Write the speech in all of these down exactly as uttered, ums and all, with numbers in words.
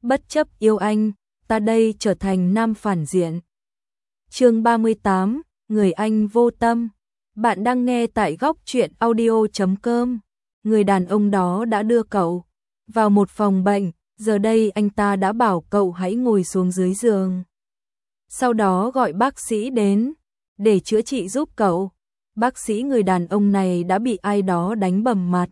bất chấp yêu anh, ta đây trở thành nam phản diện. Chương ba mươi tám, người anh vô tâm. Bạn đang nghe tại góc truyện audio chấm com. Người đàn ông đó đã đưa cậu vào một phòng bệnh, giờ đây anh ta đã bảo cậu hãy ngồi xuống dưới giường. Sau đó gọi bác sĩ đến để chữa trị giúp cậu. Bác sĩ người đàn ông này đã bị ai đó đánh bầm mặt.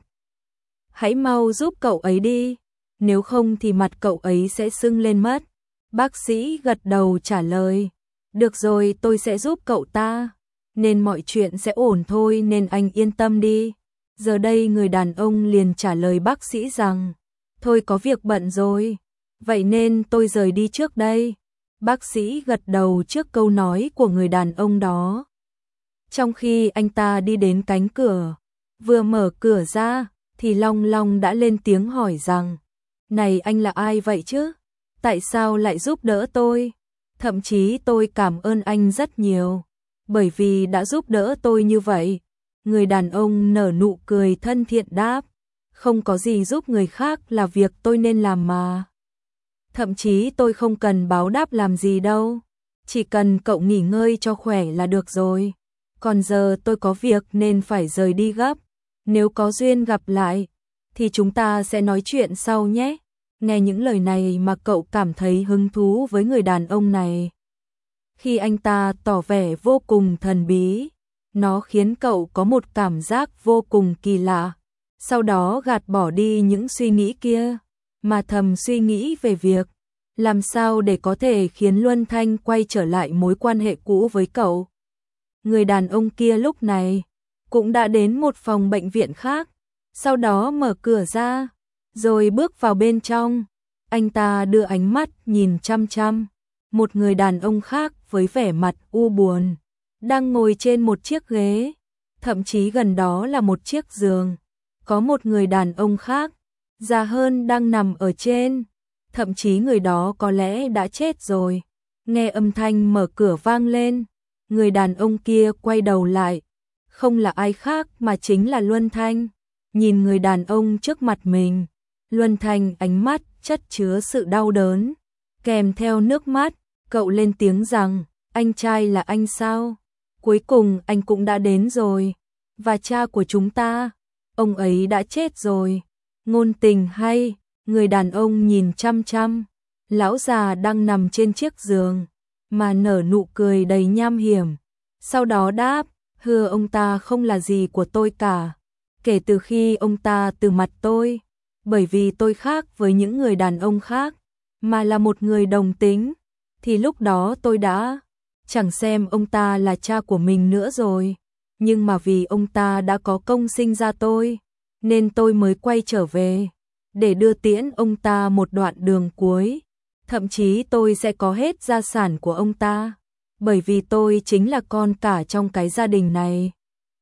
Hãy mau giúp cậu ấy đi, nếu không thì mặt cậu ấy sẽ sưng lên mất. Bác sĩ gật đầu trả lời. Được rồi, tôi sẽ giúp cậu ta, nên mọi chuyện sẽ ổn thôi, nên anh yên tâm đi. Giờ đây người đàn ông liền trả lời bác sĩ rằng, thôi có việc bận rồi, vậy nên tôi rời đi trước đây. Bác sĩ gật đầu trước câu nói của người đàn ông đó. Trong khi anh ta đi đến cánh cửa, vừa mở cửa ra, thì Long Long đã lên tiếng hỏi rằng, này anh là ai vậy chứ? Tại sao lại giúp đỡ tôi? Thậm chí tôi cảm ơn anh rất nhiều, bởi vì đã giúp đỡ tôi như vậy. Người đàn ông nở nụ cười thân thiện đáp, không có gì, giúp người khác là việc tôi nên làm mà. Thậm chí tôi không cần báo đáp làm gì đâu, chỉ cần cậu nghỉ ngơi cho khỏe là được rồi. Còn giờ tôi có việc nên phải rời đi gấp, nếu có duyên gặp lại, thì chúng ta sẽ nói chuyện sau nhé. Nghe những lời này mà cậu cảm thấy hứng thú với người đàn ông này. Khi anh ta tỏ vẻ vô cùng thần bí, nó khiến cậu có một cảm giác vô cùng kỳ lạ. Sau đó gạt bỏ đi những suy nghĩ kia, mà thầm suy nghĩ về việc làm sao để có thể khiến Luân Thanh quay trở lại mối quan hệ cũ với cậu. Người đàn ông kia lúc này cũng đã đến một phòng bệnh viện khác, sau đó mở cửa ra, rồi bước vào bên trong. Anh ta đưa ánh mắt nhìn chăm chăm một người đàn ông khác với vẻ mặt u buồn, đang ngồi trên một chiếc ghế, thậm chí gần đó là một chiếc giường. Có một người đàn ông khác, già hơn, đang nằm ở trên, thậm chí người đó có lẽ đã chết rồi. Nghe âm thanh mở cửa vang lên, người đàn ông kia quay đầu lại, không là ai khác mà chính là Luân Thanh. Nhìn người đàn ông trước mặt mình, Luân Thanh ánh mắt chất chứa sự đau đớn, kèm theo nước mắt. Cậu lên tiếng rằng, anh trai là anh sao? Cuối cùng anh cũng đã đến rồi. Và cha của chúng ta, ông ấy đã chết rồi. Ngôn tình hay? Người đàn ông nhìn chăm chăm lão già đang nằm trên chiếc giường, mà nở nụ cười đầy nham hiểm. Sau đó đáp, hừ, ông ta không là gì của tôi cả. Kể từ khi ông ta từ mặt tôi, bởi vì tôi khác với những người đàn ông khác, mà là một người đồng tính, thì lúc đó tôi đã chẳng xem ông ta là cha của mình nữa rồi. Nhưng mà vì ông ta đã có công sinh ra tôi, nên tôi mới quay trở về để đưa tiễn ông ta một đoạn đường cuối. Thậm chí tôi sẽ có hết gia sản của ông ta, bởi vì tôi chính là con cả trong cái gia đình này,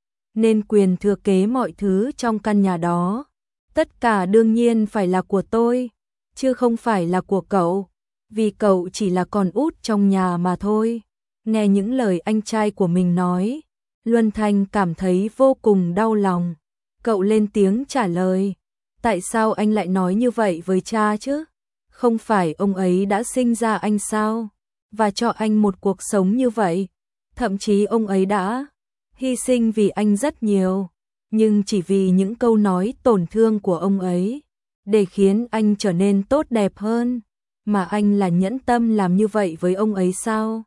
nên quyền thừa kế mọi thứ trong căn nhà đó, tất cả đương nhiên phải là của tôi, chứ không phải là của cậu, vì cậu chỉ là con út trong nhà mà thôi. Nghe những lời anh trai của mình nói, Luân Thanh cảm thấy vô cùng đau lòng. Cậu lên tiếng trả lời, tại sao anh lại nói như vậy với cha chứ? Không phải ông ấy đã sinh ra anh sao? Và cho anh một cuộc sống như vậy. Thậm chí ông ấy đã hy sinh vì anh rất nhiều, nhưng chỉ vì những câu nói tổn thương của ông ấy, để khiến anh trở nên tốt đẹp hơn, mà anh là nhẫn tâm làm như vậy với ông ấy sao?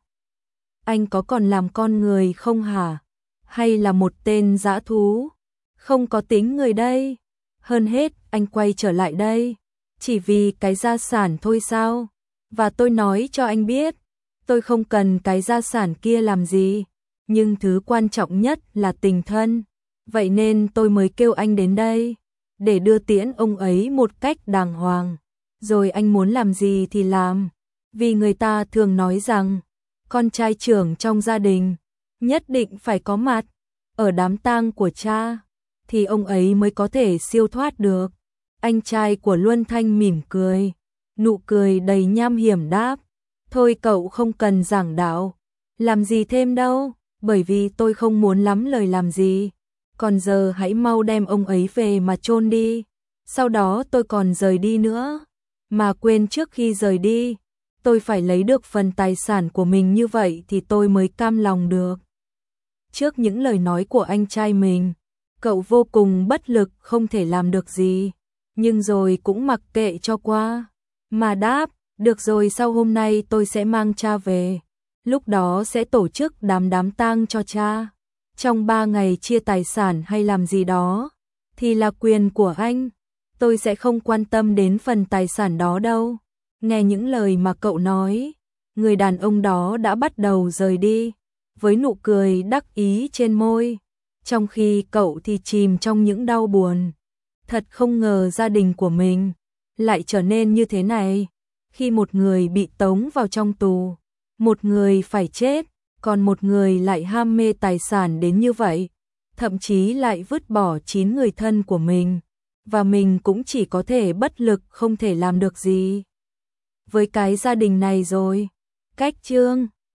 Anh có còn làm con người không hả? Hay là một tên dã thú, không có tính người đây? Hơn hết, anh quay trở lại đây chỉ vì cái gia sản thôi sao? Và tôi nói cho anh biết, tôi không cần cái gia sản kia làm gì, nhưng thứ quan trọng nhất là tình thân. Vậy nên tôi mới kêu anh đến đây, để đưa tiễn ông ấy một cách đàng hoàng. Rồi anh muốn làm gì thì làm, vì người ta thường nói rằng, con trai trưởng trong gia đình nhất định phải có mặt ở đám tang của cha, thì ông ấy mới có thể siêu thoát được. Anh trai của Luân Thanh mỉm cười, nụ cười đầy nham hiểm đáp, thôi cậu không cần giảng đạo làm gì thêm đâu, bởi vì tôi không muốn lắm lời làm gì. Còn giờ hãy mau đem ông ấy về mà chôn đi, sau đó tôi còn rời đi nữa. mà quên trước khi rời đi, tôi phải lấy được phần tài sản của mình, như vậy thì tôi mới cam lòng được. Trước những lời nói của anh trai mình, cậu vô cùng bất lực, không thể làm được gì, nhưng rồi cũng mặc kệ cho qua, mà đáp, được rồi, sau hôm nay tôi sẽ mang cha về, lúc đó sẽ tổ chức đám đám tang cho cha. Trong ba ngày chia tài sản hay làm gì đó, thì là quyền của anh, tôi sẽ không quan tâm đến phần tài sản đó đâu. Nghe những lời mà cậu nói, người đàn ông đó đã bắt đầu rời đi, với nụ cười đắc ý trên môi, trong khi cậu thì chìm trong những đau buồn. Thật không ngờ gia đình của mình lại trở nên như thế này, khi một người bị tống vào trong tù, một người phải chết, còn một người lại ham mê tài sản đến như vậy, thậm chí lại vứt bỏ chín người thân của mình, và mình cũng chỉ có thể bất lực, không thể làm được gì với cái gia đình này rồi. Cách chương